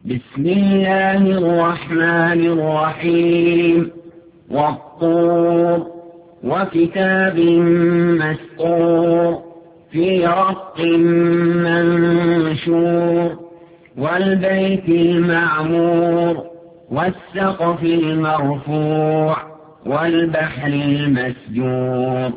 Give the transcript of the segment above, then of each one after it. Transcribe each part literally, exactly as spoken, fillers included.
بسم الله الرحمن الرحيم والطور وكتاب مسطور في رق منشور والبيت المعمور والسقف المرفوع والبحر المسجور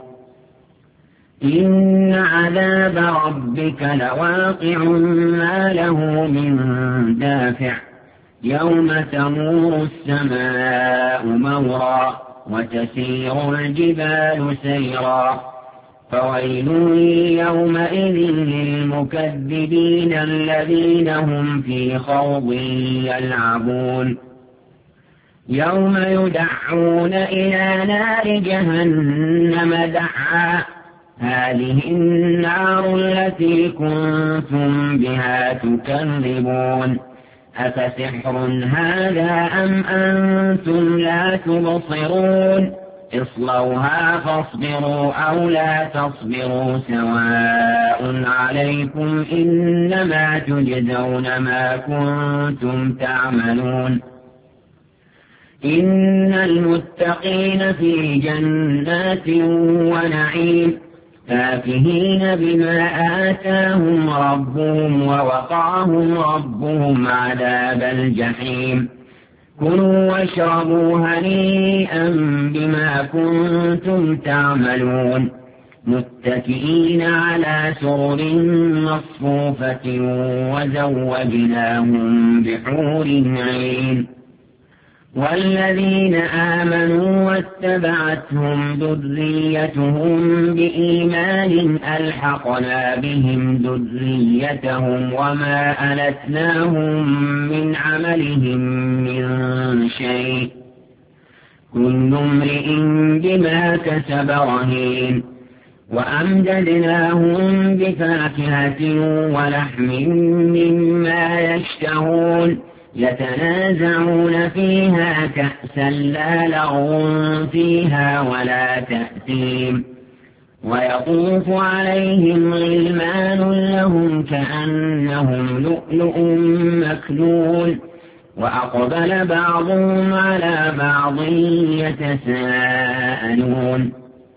إن عذاب ربك لواقع ما له من دافع يوم تمور السماء مورا وتسير الجبال سيرا فويل يومئذ للمكذبين الذين هم في خوض يلعبون يوم يدعون إلى نار جهنم دعا هذه النار التي كنتم بها تكذبون أفسحر هذا أم أنتم لا تبصرون اصلوها فاصبروا أو لا تصبروا سواء عليكم إنما تجزون ما كنتم تعملون إن المتقين في جنات ونعيم فاكهين بما آتاهم ربهم ووقاهم ربهم عذاب الجحيم كلوا واشربوا هنيئا بما كنتم تعملون متكئين على سرر مصفوفة وزوجناهم بحور عين والذين آمنوا واتبعتهم ذريتهم بإيمان ألحقنا بهم ذريتهم وما ألتناهم من عملهم من شيء كل امرئ بما كسب رهين وأمددناهم بفاكهة ولحم مما يشتهون يتنازعون فيها كأسا لا لغو فيها ولا تأثيم ويطوف عليهم غلمان لهم كأنهم لؤلؤ مكنون وأقبل بعضهم على بعض يتساءلون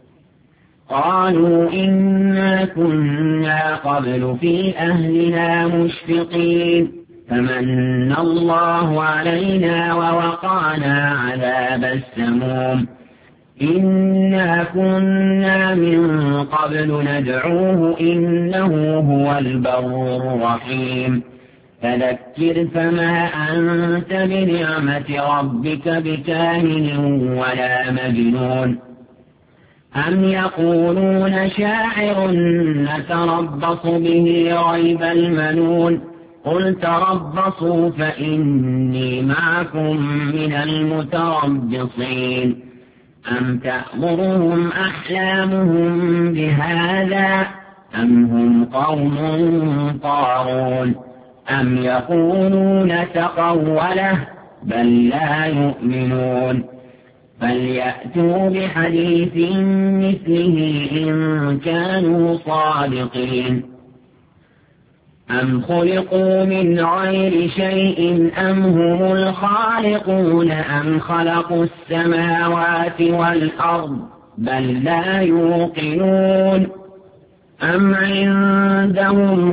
قالوا إنا كنا قبل في أهلنا مشفقين فمن الله علينا ووقعنا عذاب السموم إنا كنا من قبل ندعوه إنه هو البر الرحيم فذكر فما أنت بنعمة ربك بكاهن ولا مجنون أم يقولون شاعر نتربص به ريب المنون قل تربصوا فإني معكم من المتربصين أم تأمرهم أحلامهم بهذا أم هم قوم طاغون أم يقولون تقوله بل لا يؤمنون فليأتوا بحديث مثله إن كانوا صادقين أم خلقوا من غير شيء أم هم الخالقون أم خلقوا السماوات والأرض بل لا يوقنون أم عندهم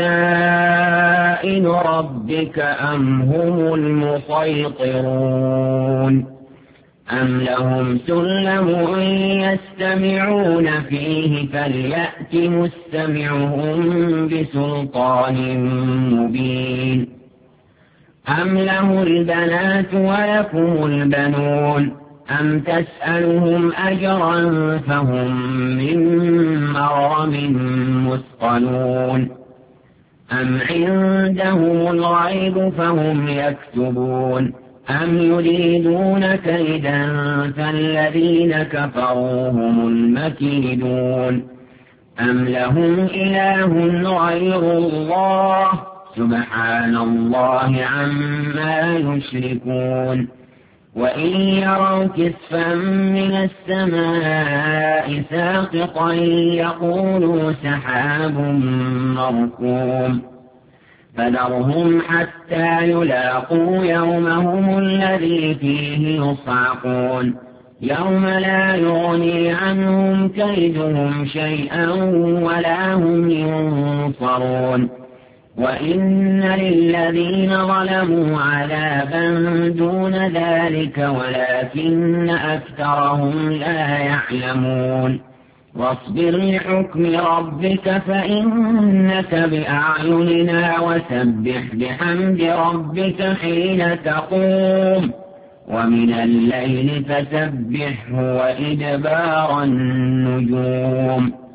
خزائن ربك أم هم المسيطرون أم لهم سلم يستمعون فيه فليأت مستمعهم بسلطان مبين أم له البنات ولكم البنون أم تسألهم أجرا فهم من مغرم مثقلون أم عندهم الغيب فهم يكتبون أم يريدون كيدا فالذين كفروا هم المكيدون أم لهم إله غير الله سبحان الله عما يشركون وإن يروا كسفا من السماء ساقطا يقولوا سحاب مركوم فذرهم حتى يلاقوا يومهم الذي فيه يصعقون يوم لا يغني عنهم كيدهم شيئا ولا هم ينصرون وإن للذين ظلموا عذابا دون ذلك ولكن أكثرهم لا يعلمون واصبر لحكم ربك فإنك بأعيننا وسبح بحمد ربك حين تقوم ومن الليل فسبحه وإدبار النجوم